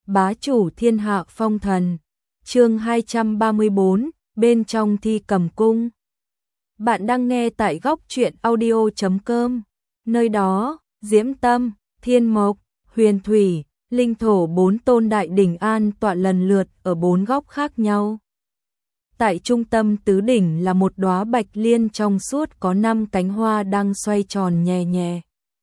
bá chủ thiên hạ phong thần. Chương 234, bên trong thi cầm cung. Bạn đang nghe tại góc truyện audio.com. Nơi đó, Diễm Tâm, Thiên Mộc, Huyền Thủy, Linh Thổ 4 tôn đại đỉnh an tọa lần lượt ở 4 góc khác nhau. Tại trung tâm tứ đỉnh là một đóa bạch liên trong suốt có 5 cánh hoa đang xoay tròn nhẹ nhẹ.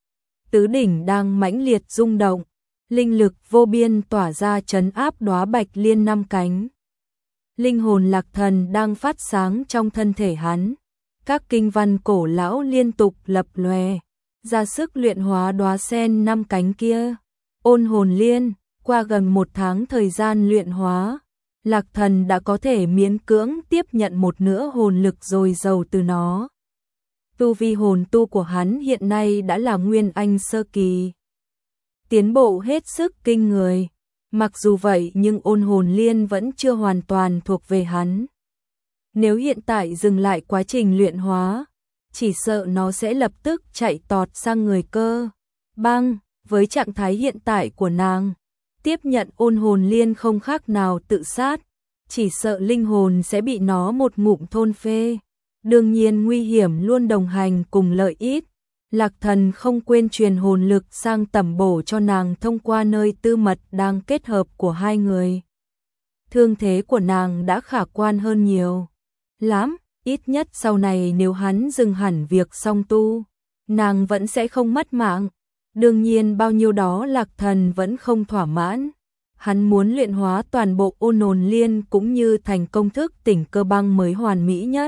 Tứ đỉnh đang mãnh liệt rung động, linh lực vô biên tỏa ra trấn áp đóa bạch liên 5 cánh. Linh hồn Lạc Thần đang phát sáng trong thân thể hắn, các kinh văn cổ lão liên tục lập lòe, ra sức luyện hóa đóa sen 5 cánh kia. Ôn hồn liên, qua gần 1 tháng thời gian luyện hóa, Lạc Thần đã có thể miễn cưỡng tiếp nhận một nửa hồn lực dồi dào từ nó. Tu vi hồn tu của hắn hiện nay đã là Nguyên Anh sơ kỳ, tiến bộ hết sức kinh người. Mặc dù vậy nhưng ôn hồn liên vẫn chưa hoàn toàn thuộc về hắn. Nếu hiện tại dừng lại quá trình luyện hóa, chỉ sợ nó sẽ lập tức chạy tọt sang người Cơ Băng. Với trạng thái hiện tại của nàng, tiếp nhận ôn hồn liên không khác nào tự sát, chỉ sợ linh hồn sẽ bị nó một ngụm thôn phê. Đương nhiên nguy hiểm luôn đồng hành cùng lợi ích. Lạc Thần không quên truyền hồn lực sang tẩm bổ cho nàng thông qua nơi tư mật đang kết hợp của hai người. Thương thế của nàng đã khả quan hơn nhiều lắm, ít nhất sau này nếu hắn dừng hẳn việc song tu, nàng vẫn sẽ không mất mạng. Đương nhiên bao nhiêu đó Lạc Thần vẫn không thỏa mãn. Hắn muốn luyện hóa toàn bộ ôn hồn liên cũng như thành công thức tỉnh Cơ Băng mới hoàn mỹ nhất.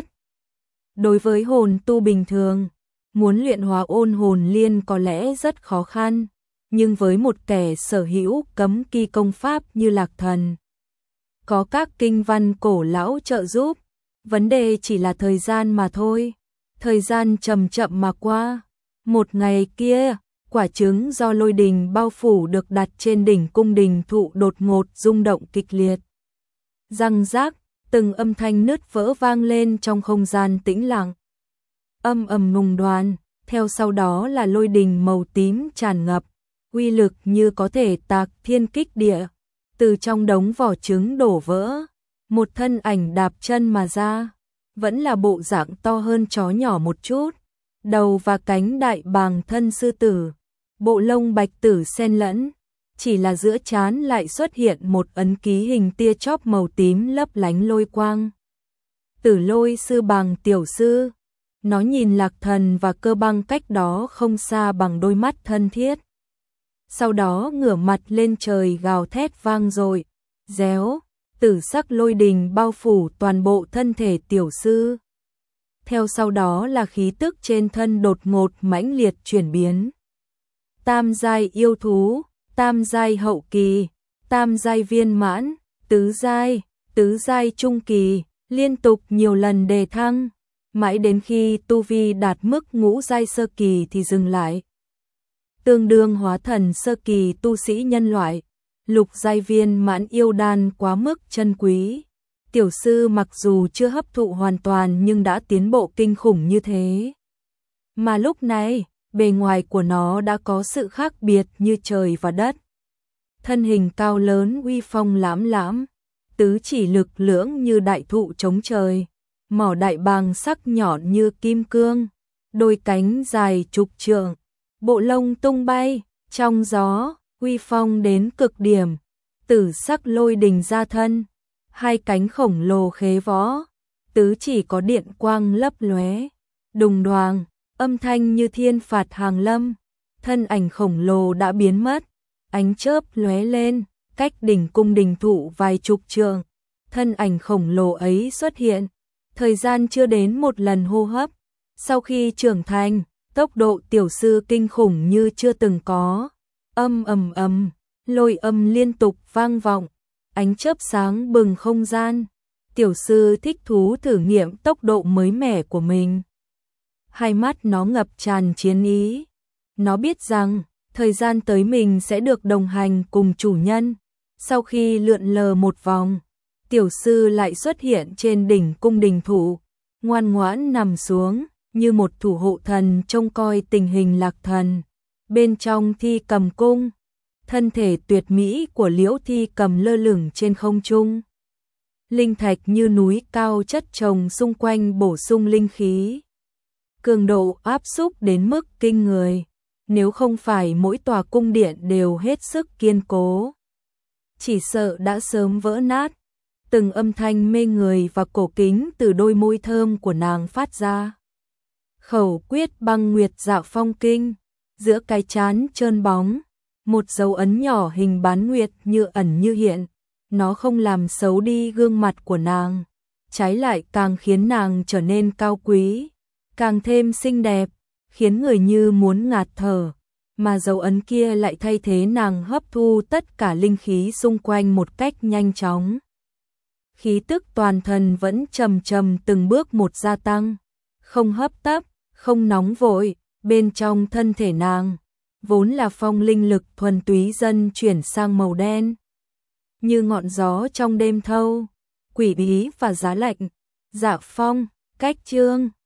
Đối với hồn tu bình thường, muốn luyện hóa ôn hồn liên có lẽ rất khó khăn, nhưng với một kẻ sở hữu cấm kỵ công pháp như Lạc Thần, có các kinh văn cổ lão trợ giúp, vấn đề chỉ là thời gian mà thôi. Thời gian chậm chậm mà qua. Một ngày kia, quả trứng do lôi đình bao phủ được đặt trên đỉnh cung đình thụ đột ngột rung động kịch liệt. Răng rác, từng âm thanh nứt vỡ vang lên trong không gian tĩnh lặng. Âm ầm nùng đoan, theo sau đó là lôi đình màu tím tràn ngập, uy lực như có thể tạc thiên kích địa. Từ trong đống vỏ trứng đổ vỡ, một thân ảnh đạp chân mà ra, vẫn là bộ dạng to hơn chó nhỏ một chút, đầu và cánh đại bàng thân sư tử, bộ lông bạch tử xen lẫn, chỉ là giữa trán lại xuất hiện một ấn ký hình tia chóp màu tím lấp lánh lôi quang. Tử Lôi sư bàng tiểu sư. Nó nhìn Lạc Thần và Cơ Băng cách đó không xa bằng đôi mắt thân thiết. Sau đó ngửa mặt lên trời gào thét vang dội, réo, tử sắc lôi đình bao phủ toàn bộ thân thể tiểu sư. Theo sau đó là khí tức trên thân đột ngột mãnh liệt chuyển biến. Tam giai yêu thú, tam giai hậu kỳ, tam giai viên mãn, tứ giai trung kỳ, liên tục nhiều lần đề thăng, mãi đến khi tu vi đạt mức ngũ giai sơ kỳ thì dừng lại. Tương đương hóa thần sơ kỳ tu sĩ nhân loại, lục giai viên mãn yêu đan quá mức chân quý. Tiểu sư mặc dù chưa hấp thụ hoàn toàn nhưng đã tiến bộ kinh khủng như thế. Mà lúc này, bề ngoài của nó đã có sự khác biệt như trời và đất. Thân hình cao lớn uy phong lãm lãm, tứ chỉ lực lưỡng như đại thụ chống trời, mỏ đại bàng sắc nhọn như kim cương, đôi cánh dài chục trượng, bộ lông tung bay, trong gió, uy phong đến cực điểm, tử sắc lôi đình ra thân, hai cánh khổng lồ khế võ, tứ chỉ có điện quang lấp lóe, đùng đoàng, âm thanh như thiên phạt hàng lâm, thân ảnh khổng lồ đã biến mất, ánh chớp lóe lên, cách đỉnh cung đình thụ vài chục trượng, thân ảnh khổng lồ ấy xuất hiện, thời gian chưa đến một lần hô hấp, sau khi trưởng thành, tốc độ tiểu sư kinh khủng như chưa từng có, ầm, lôi âm liên tục vang vọng, ánh chớp sáng bừng không gian, tiểu sư thích thú thử nghiệm tốc độ mới mẻ của mình. Hai mắt nó ngập tràn chiến ý, nó biết rằng, thời gian tới mình sẽ được đồng hành cùng chủ nhân. Sau khi lượn lờ một vòng, tiểu sư lại xuất hiện trên đỉnh cung đình thụ, ngoan ngoãn nằm xuống, như một thủ hộ thần trông coi tình hình Lạc Thần. Bên trong thi cầm cung, thân thể tuyệt mỹ của Liễu Thi Cầm lơ lửng trên không trung. Linh thạch như núi cao chất chồng xung quanh bổ sung linh khí. Cường độ áp xúc đến mức kinh người, nếu không phải mỗi tòa cung điện đều hết sức kiên cố, chỉ sợ đã sớm vỡ nát. Từng âm thanh mê người và cổ kính từ đôi môi thơm của nàng phát ra. Khẩu quyết băng nguyệt dạo phong kinh, giữa cái trán trơn bóng, một dấu ấn nhỏ hình bán nguyệt như ẩn như hiện. Nó không làm xấu đi gương mặt của nàng, trái lại càng khiến nàng trở nên cao quý, càng thêm xinh đẹp, khiến người như muốn ngạt thở, mà dấu ấn kia lại thay thế nàng hấp thu tất cả linh khí xung quanh một cách nhanh chóng. Khí tức toàn thân vẫn chậm chậm từng bước một gia tăng, không hấp tấp, không nóng vội, bên trong thân thể nàng, vốn là phong linh lực thuần túy dần chuyển sang màu đen. Như ngọn gió trong đêm thâu, quỷ bí và giá lạnh. Dạ Phong, Cách Chương